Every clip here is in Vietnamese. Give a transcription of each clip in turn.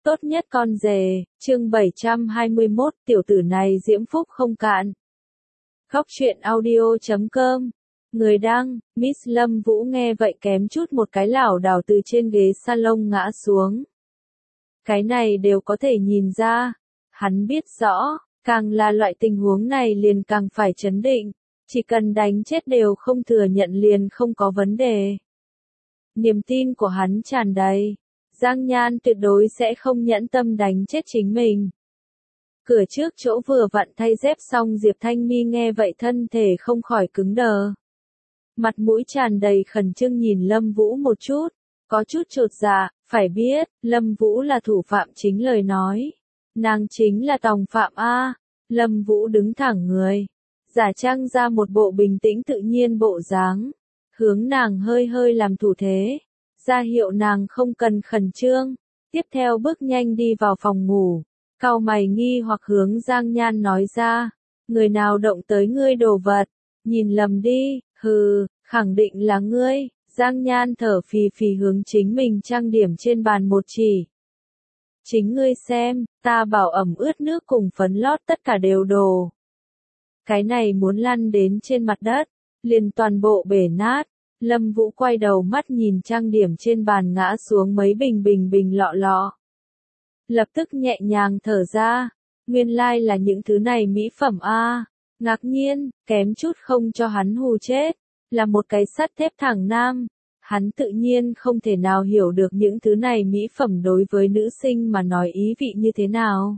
Tốt nhất con rể, chương 721, tiểu tử này diễm phúc không cạn. Góc truyện audio.com. Người đăng, Miss Lâm Vũ nghe vậy kém chút một cái lảo đảo từ trên ghế salon ngã xuống. Cái này đều có thể nhìn ra. Hắn biết rõ, càng là loại tình huống này liền càng phải trấn định. Chỉ cần đánh chết đều không thừa nhận liền không có vấn đề. Niềm tin của hắn tràn đầy. Giang Nhan tuyệt đối sẽ không nhẫn tâm đánh chết chính mình. Cửa trước chỗ vừa vặn thay dép xong Diệp Thanh Mi nghe vậy thân thể không khỏi cứng đờ. Mặt mũi tràn đầy khẩn trương nhìn Lâm Vũ một chút, có chút chột dạ, phải biết, Lâm Vũ là thủ phạm chính lời nói. Nàng chính là tòng phạm A. Lâm Vũ đứng thẳng người, giả trang ra một bộ bình tĩnh tự nhiên bộ dáng, hướng nàng hơi hơi làm thủ thế. Ra hiệu nàng không cần khẩn trương, tiếp theo bước nhanh đi vào phòng ngủ, cau mày nghi hoặc hướng Giang Nhan nói ra, người nào động tới ngươi đồ vật, nhìn lầm đi, hừ, khẳng định là ngươi. Giang Nhan thở phì phì hướng chính mình trang điểm trên bàn một chỉ. Chính ngươi xem, ta bảo ẩm ướt nước cùng phấn lót tất cả đều đồ. Cái này muốn lăn đến trên mặt đất, liền toàn bộ bể nát. Lâm Vũ quay đầu mắt nhìn trang điểm trên bàn ngã xuống mấy bình lọ lọ. Lập tức nhẹ nhàng thở ra, nguyên lai là những thứ này mỹ phẩm a. Ngạc nhiên, kém chút không cho hắn hù chết, là một cái sắt thép thẳng nam. Hắn tự nhiên không thể nào hiểu được những thứ này mỹ phẩm đối với nữ sinh mà nói ý vị như thế nào.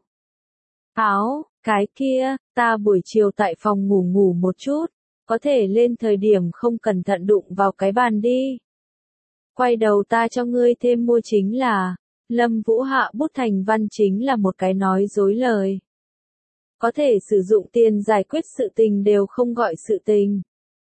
Áo, cái kia, ta buổi chiều tại phòng ngủ một chút. Có thể lên thời điểm không cẩn thận đụng vào cái bàn đi. Quay đầu ta cho ngươi thêm mua chính là, Lâm Vũ hạ bút thành văn chính là một cái nói dối lời. Có thể sử dụng tiền giải quyết sự tình đều không gọi sự tình.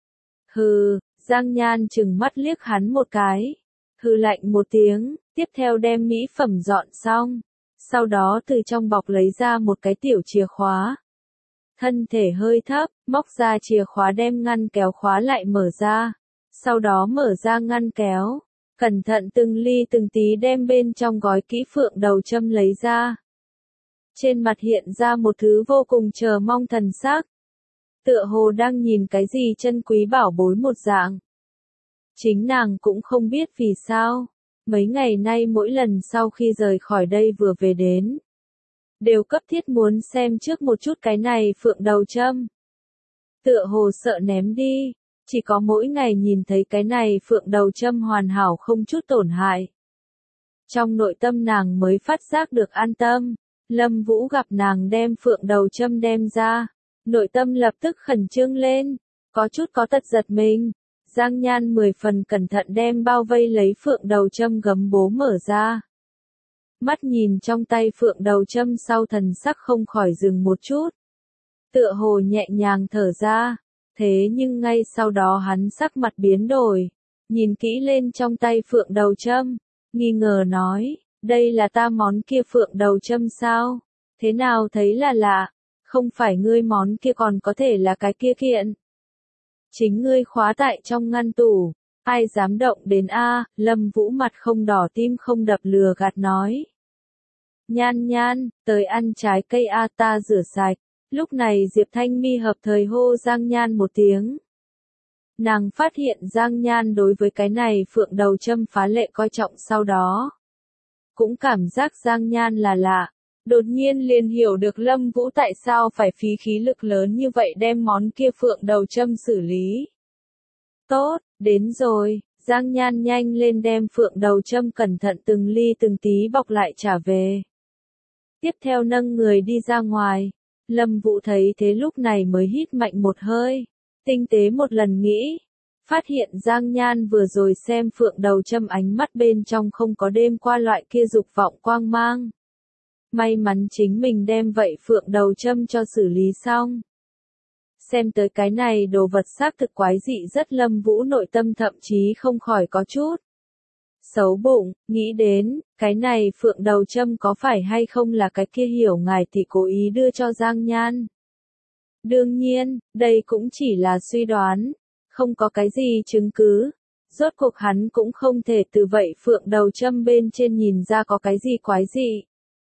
Hừ, Giang Nhan trừng mắt liếc hắn một cái. Hừ lạnh một tiếng, tiếp theo đem mỹ phẩm dọn xong. Sau đó từ trong bọc lấy ra một cái tiểu chìa khóa. Thân thể hơi thấp, móc ra chìa khóa đem ngăn kéo khóa lại mở ra. Sau đó mở ra ngăn kéo, cẩn thận từng ly từng tí đem bên trong gói kỹ phượng đầu châm lấy ra. Trên mặt hiện ra một thứ vô cùng chờ mong thần sắc. Tựa hồ đang nhìn cái gì chân quý bảo bối một dạng. Chính nàng cũng không biết vì sao. Mấy ngày nay mỗi lần sau khi rời khỏi đây vừa về đến. Đều cấp thiết muốn xem trước một chút cái này phượng đầu châm. Tựa hồ sợ ném đi, chỉ có mỗi ngày nhìn thấy cái này phượng đầu châm hoàn hảo không chút tổn hại. Trong nội tâm nàng mới phát giác được an tâm, Lâm Vũ gặp nàng đem phượng đầu châm đem ra, nội tâm lập tức khẩn trương lên, có chút có tật giật mình. Giang Nhan 10 phần cẩn thận đem bao vây lấy phượng đầu châm gấm bố mở ra. Mắt nhìn trong tay phượng đầu châm sau thần sắc không khỏi dừng một chút. Tựa hồ nhẹ nhàng thở ra, thế nhưng ngay sau đó hắn sắc mặt biến đổi, nhìn kỹ lên trong tay phượng đầu châm, nghi ngờ nói, đây là ta món kia phượng đầu châm sao? Thế nào thấy là lạ, không phải ngươi món kia còn có thể là cái kia kiện. Chính ngươi khóa tại trong ngăn tủ. Ai dám động đến a? Lâm Vũ mặt không đỏ tim không đập lừa gạt nói. Nhan, tới ăn trái cây a, ta rửa sạch. Lúc này Diệp Thanh Mi hợp thời hô Giang Nhan một tiếng. Nàng phát hiện Giang Nhan đối với cái này phượng đầu châm phá lệ coi trọng, sau đó cũng cảm giác Giang Nhan là lạ. Đột nhiên liền hiểu được Lâm Vũ tại sao phải phí khí lực lớn như vậy đem món kia phượng đầu châm xử lý. Tốt, đến rồi. Giang Nhan nhanh lên đem phượng đầu châm cẩn thận từng ly từng tí bọc lại trả về. Tiếp theo nâng người đi ra ngoài. Lâm Vũ thấy thế lúc này mới hít mạnh một hơi. Tinh tế một lần nghĩ. Phát hiện Giang Nhan vừa rồi xem phượng đầu châm ánh mắt bên trong không có đêm qua loại kia dục vọng quang mang. May mắn chính mình đem vậy phượng đầu châm cho xử lý xong. Xem tới cái này đồ vật xác thực quái dị rất, Lâm Vũ nội tâm thậm chí không khỏi có chút xấu bụng, nghĩ đến, cái này phượng đầu châm có phải hay không là cái kia hiểu ngài thì cố ý đưa cho Giang Nhan. Đương nhiên, đây cũng chỉ là suy đoán, không có cái gì chứng cứ. Rốt cuộc hắn cũng không thể từ vậy phượng đầu châm bên trên nhìn ra có cái gì quái dị.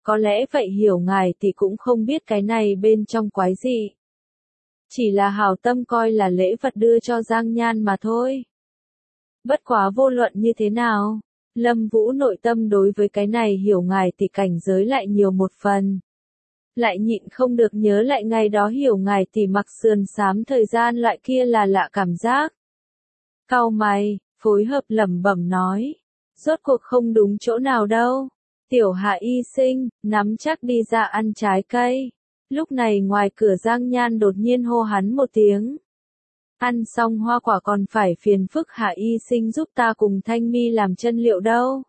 Có lẽ vậy hiểu ngài thì cũng không biết cái này bên trong quái gì. Chỉ là hảo tâm coi là lễ vật đưa cho Giang Nhan mà thôi. Bất quá vô luận như thế nào, Lâm Vũ nội tâm đối với cái này hiểu ngài thì cảnh giới lại nhiều một phần. Lại nhịn không được nhớ lại ngày đó hiểu ngài thì mặc sườn xám thời gian loại kia là lạ cảm giác. Cau mày, phối hợp lẩm bẩm nói. Rốt cuộc không đúng chỗ nào đâu. Tiểu Hạ y sinh, nắm chắc đi ra ăn trái cây. Lúc này ngoài cửa Giang Nhan đột nhiên hô hắn một tiếng. Ăn xong hoa quả còn phải phiền phức Hạ y sinh giúp ta cùng Thanh Mi làm chân liệu đâu.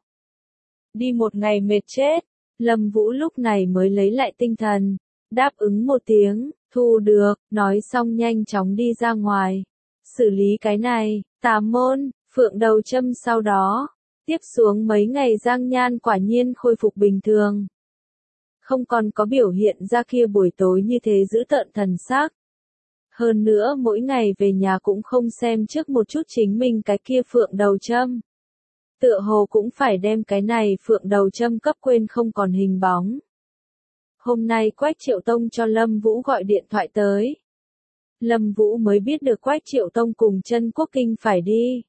Đi một ngày mệt chết, Lâm Vũ lúc này mới lấy lại tinh thần, đáp ứng một tiếng, thu được, nói xong nhanh chóng đi ra ngoài. Xử lý cái này, tà môn, phượng đầu châm sau đó. Tiếp xuống mấy ngày Giang Nhan quả nhiên khôi phục bình thường. Không còn có biểu hiện ra kia buổi tối như thế dữ tợn thần sắc. Hơn nữa mỗi ngày về nhà cũng không xem trước một chút chính mình cái kia phượng đầu châm. Tựa hồ cũng phải đem cái này phượng đầu châm cấp quên không còn hình bóng. Hôm nay Quách Triệu Tông cho Lâm Vũ gọi điện thoại tới. Lâm Vũ mới biết được Quách Triệu Tông cùng Trân Quốc Kinh phải đi.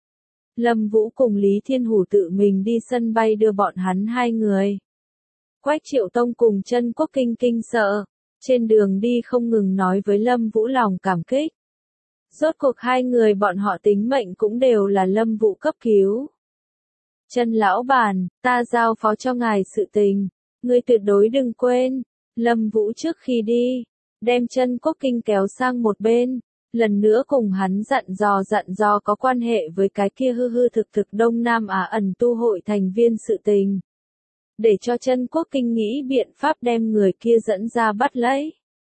Lâm Vũ cùng Lý Thiên Hủ tự mình đi sân bay đưa bọn hắn hai người. Quách Triệu Tông cùng Trân Quốc Kinh kinh sợ, trên đường đi không ngừng nói với Lâm Vũ lòng cảm kích. Rốt cuộc hai người bọn họ tính mệnh cũng đều là Lâm Vũ cấp cứu. Trân lão bản, ta giao phó cho ngài sự tình, ngươi tuyệt đối đừng quên. Lâm Vũ trước khi đi, đem Trân Quốc Kinh kéo sang một bên. Lần nữa cùng hắn dặn dò có quan hệ với cái kia hư hư thực thực Đông Nam Á ẩn tu hội thành viên sự tình. Để cho Trân Quốc Kinh nghĩ biện pháp đem người kia dẫn ra bắt lấy.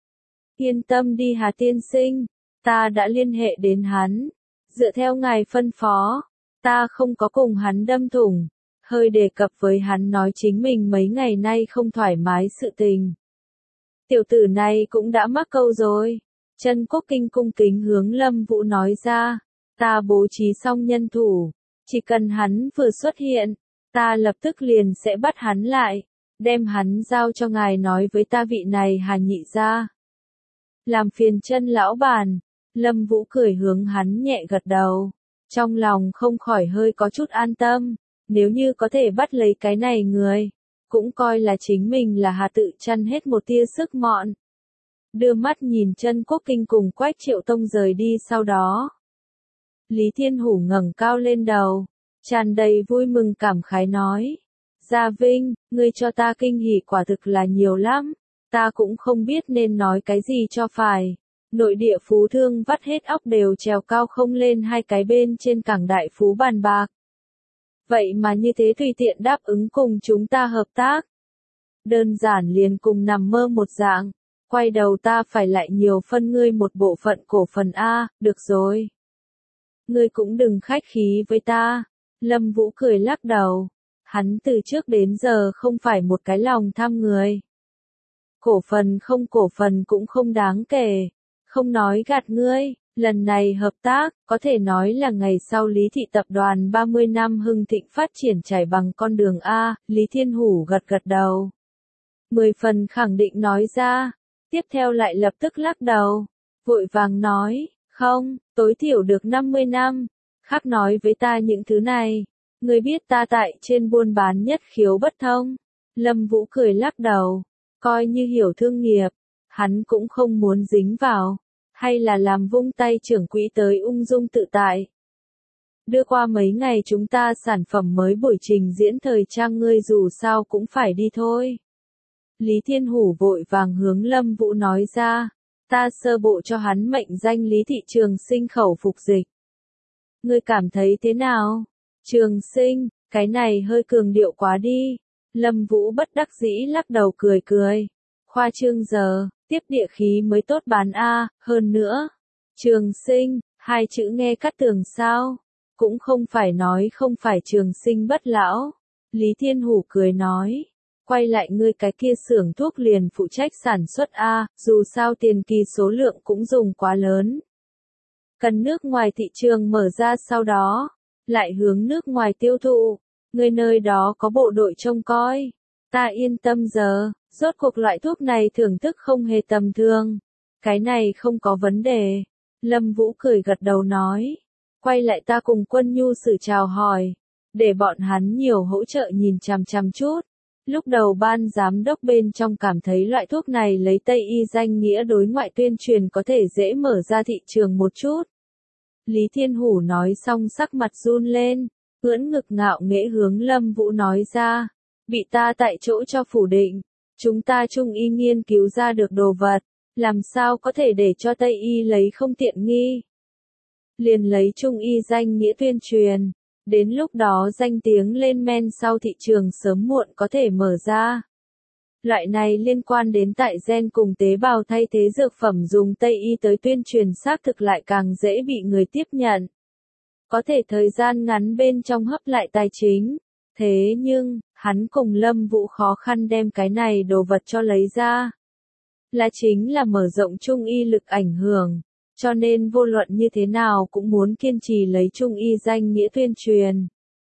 Yên tâm đi Hà tiên sinh, ta đã liên hệ đến hắn. Dựa theo ngài phân phó, ta không có cùng hắn đâm thủng. Hơi đề cập với hắn nói chính mình mấy ngày nay không thoải mái sự tình. Tiểu tử này cũng đã mắc câu rồi. Trân Quốc Kinh cung kính hướng Lâm Vũ nói ra, ta bố trí xong nhân thủ, chỉ cần hắn vừa xuất hiện, ta lập tức liền sẽ bắt hắn lại, đem hắn giao cho ngài nói với ta vị này Hà nhị gia. Làm phiền Trân lão bản, Lâm Vũ cười hướng hắn nhẹ gật đầu, trong lòng không khỏi hơi có chút an tâm, nếu như có thể bắt lấy cái này người, cũng coi là chính mình là Hà tự chăn hết một tia sức mọn. Đưa mắt nhìn Trân Quốc Kinh cùng Quách Triệu Tông rời đi sau đó. Lý Thiên Hủ ngẩng cao lên đầu, tràn đầy vui mừng cảm khái nói. Gia Vinh, ngươi cho ta kinh hỉ quả thực là nhiều lắm, ta cũng không biết nên nói cái gì cho phải. Nội địa phú thương vắt hết óc đều trèo cao không lên hai cái bên trên cảng đại phú bàn bạc. Vậy mà như thế tùy tiện đáp ứng cùng chúng ta hợp tác. Đơn giản liền cùng nằm mơ một dạng. Quay đầu ta phải lại nhiều phân ngươi một bộ phận cổ phần A, được rồi. Ngươi cũng đừng khách khí với ta. Lâm Vũ cười lắc đầu. Hắn từ trước đến giờ không phải một cái lòng tham người. Cổ phần cũng không đáng kể. Không nói gạt ngươi, lần này hợp tác, có thể nói là ngày sau Lý Thị Tập đoàn 30 năm hưng thịnh phát triển trải bằng con đường A, Lý Thiên Hủ gật gật đầu. 10 phần khẳng định nói ra. Tiếp theo lại lập tức lắc đầu, vội vàng nói, không, tối thiểu được 50 năm, khác nói với ta những thứ này, người biết ta tại trên buôn bán nhất khiếu bất thông. Lâm Vũ cười lắc đầu, coi như hiểu thương nghiệp, hắn cũng không muốn dính vào, hay là làm vung tay trưởng quỹ tới ung dung tự tại. Đưa qua mấy ngày chúng ta sản phẩm mới buổi trình diễn thời trang ngươi dù sao cũng phải đi thôi. Lý Thiên Hủ vội vàng hướng Lâm Vũ nói ra, ta sơ bộ cho hắn mệnh danh Lý Thị Trường Sinh khẩu phục dịch. Ngươi cảm thấy thế nào? Trường Sinh, cái này hơi cường điệu quá đi. Lâm Vũ bất đắc dĩ lắc đầu cười cười. Khoa trương giờ, tiếp địa khí mới tốt bán A, hơn nữa. Trường Sinh, hai chữ nghe cắt tường sao? Cũng không phải nói không phải Trường Sinh bất lão. Lý Thiên Hủ cười nói. Quay lại ngươi cái kia xưởng thuốc liền phụ trách sản xuất A, dù sao tiền kỳ số lượng cũng dùng quá lớn. Cần nước ngoài thị trường mở ra sau đó, lại hướng nước ngoài tiêu thụ, ngươi nơi đó có bộ đội trông coi. Ta yên tâm giờ, rốt cuộc loại thuốc này thưởng thức không hề tầm thường. Cái này không có vấn đề. Lâm Vũ cười gật đầu nói. Quay lại ta cùng Quân Nhu Sử chào hỏi. Để bọn hắn nhiều hỗ trợ nhìn chằm chằm chút. Lúc đầu ban giám đốc bên trong cảm thấy loại thuốc này lấy Tây y danh nghĩa đối ngoại tuyên truyền có thể dễ mở ra thị trường một chút. Lý Thiên Hủ nói xong sắc mặt run lên, ưỡn ngực ngạo nghễ hướng Lâm Vũ nói ra. Bị ta tại chỗ cho phủ định. Chúng ta Trung y nghiên cứu ra được đồ vật. Làm sao có thể để cho Tây y lấy không tiện nghi. Liền lấy Trung y danh nghĩa tuyên truyền. Đến lúc đó danh tiếng lên men sau thị trường sớm muộn có thể mở ra. Loại này liên quan đến tại gen cùng tế bào thay thế dược phẩm dùng Tây y tới tuyên truyền xác thực lại càng dễ bị người tiếp nhận. Có thể thời gian ngắn bên trong hấp lại tài chính. Thế nhưng, hắn cùng Lâm Vũ khó khăn đem cái này đồ vật cho lấy ra. Là chính là mở rộng Trung y lực ảnh hưởng. Cho nên vô luận như thế nào cũng muốn kiên trì lấy Trung y danh nghĩa tuyên truyền.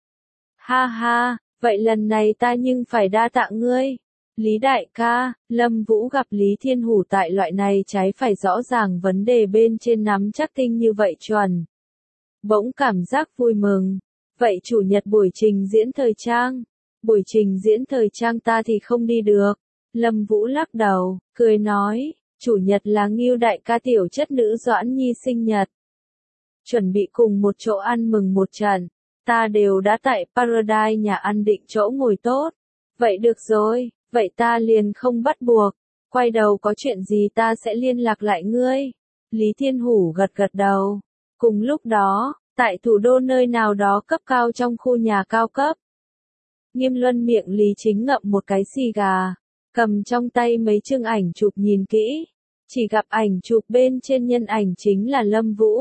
Ha ha, vậy lần này ta nhưng phải đa tạ ngươi. Lý đại ca, Lâm Vũ gặp Lý Thiên Hủ tại loại này trái phải rõ ràng vấn đề bên trên nắm chắc tinh như vậy chuẩn. Bỗng cảm giác vui mừng. Vậy chủ nhật buổi trình diễn thời trang. Buổi trình diễn thời trang ta thì không đi được. Lâm Vũ lắc đầu, cười nói. Chủ nhật là Ngưu đại ca tiểu chất nữ Doãn Nhi sinh nhật. Chuẩn bị cùng một chỗ ăn mừng một trận. Ta đều đã tại Paradise nhà ăn định chỗ ngồi tốt. Vậy được rồi, vậy ta liền không bắt buộc. Quay đầu có chuyện gì ta sẽ liên lạc lại ngươi. Lý Thiên Hủ gật gật đầu. Cùng lúc đó, tại thủ đô nơi nào đó cấp cao trong khu nhà cao cấp. Nghiêm Luân miệng Lý Chính ngậm một cái xì gà. Cầm trong tay mấy chương ảnh chụp nhìn kỹ. Chỉ gặp ảnh chụp bên trên nhân ảnh chính là Lâm Vũ.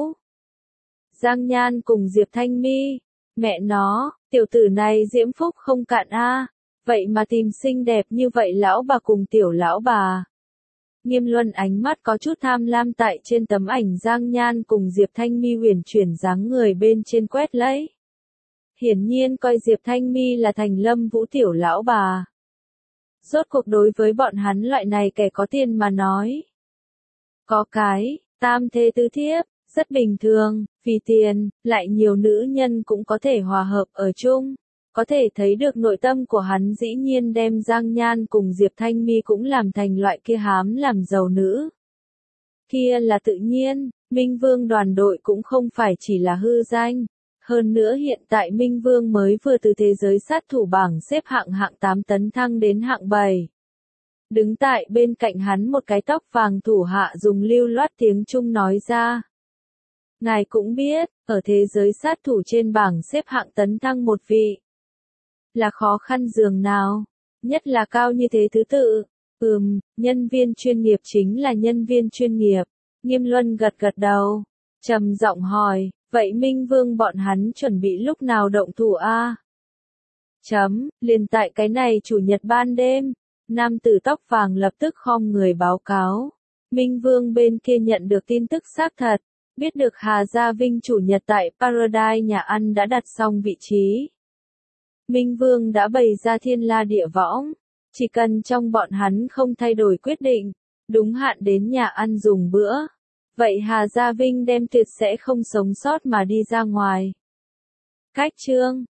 Giang Nhan cùng Diệp Thanh Mi. Mẹ nó, tiểu tử này diễm phúc không cạn a. Vậy mà tìm xinh đẹp như vậy lão bà cùng tiểu lão bà. Nghiêm Luân ánh mắt có chút tham lam tại trên tấm ảnh Giang Nhan cùng Diệp Thanh Mi huyền chuyển dáng người bên trên quét lấy. Hiển nhiên coi Diệp Thanh Mi là thành Lâm Vũ tiểu lão bà. Rốt cuộc đối với bọn hắn loại này kẻ có tiền mà nói. Có cái, tam thê tứ thiếp, rất bình thường, vì tiền, lại nhiều nữ nhân cũng có thể hòa hợp ở chung. Có thể thấy được nội tâm của hắn dĩ nhiên đem Giang Nhan cùng Diệp Thanh Mi cũng làm thành loại kia hám làm giàu nữ. Kia là tự nhiên, Minh Vương đoàn đội cũng không phải chỉ là hư danh. Hơn nữa hiện tại Minh Vương mới vừa từ thế giới sát thủ bảng xếp hạng 8 tấn thăng đến hạng 7. Đứng tại bên cạnh hắn một cái tóc vàng thủ hạ dùng lưu loát tiếng Trung nói ra. Ngài cũng biết, ở thế giới sát thủ trên bảng xếp hạng tấn thăng một vị. Là khó khăn dường nào, nhất là cao như thế thứ tự. Nhân viên chuyên nghiệp chính là nhân viên chuyên nghiệp. Nghiêm Luân gật gật đầu, trầm giọng hỏi, vậy Minh Vương bọn hắn chuẩn bị lúc nào động thủ a? Liền tại cái này chủ nhật ban đêm. Nam tử tóc vàng lập tức khom người báo cáo. Minh Vương bên kia nhận được tin tức xác thật, biết được Hà Gia Vinh chủ nhật tại Paradise nhà ăn đã đặt xong vị trí. Minh Vương đã bày ra thiên la địa võng, chỉ cần trong bọn hắn không thay đổi quyết định, đúng hạn đến nhà ăn dùng bữa. Vậy Hà Gia Vinh đem tuyệt sẽ không sống sót mà đi ra ngoài. Cách chương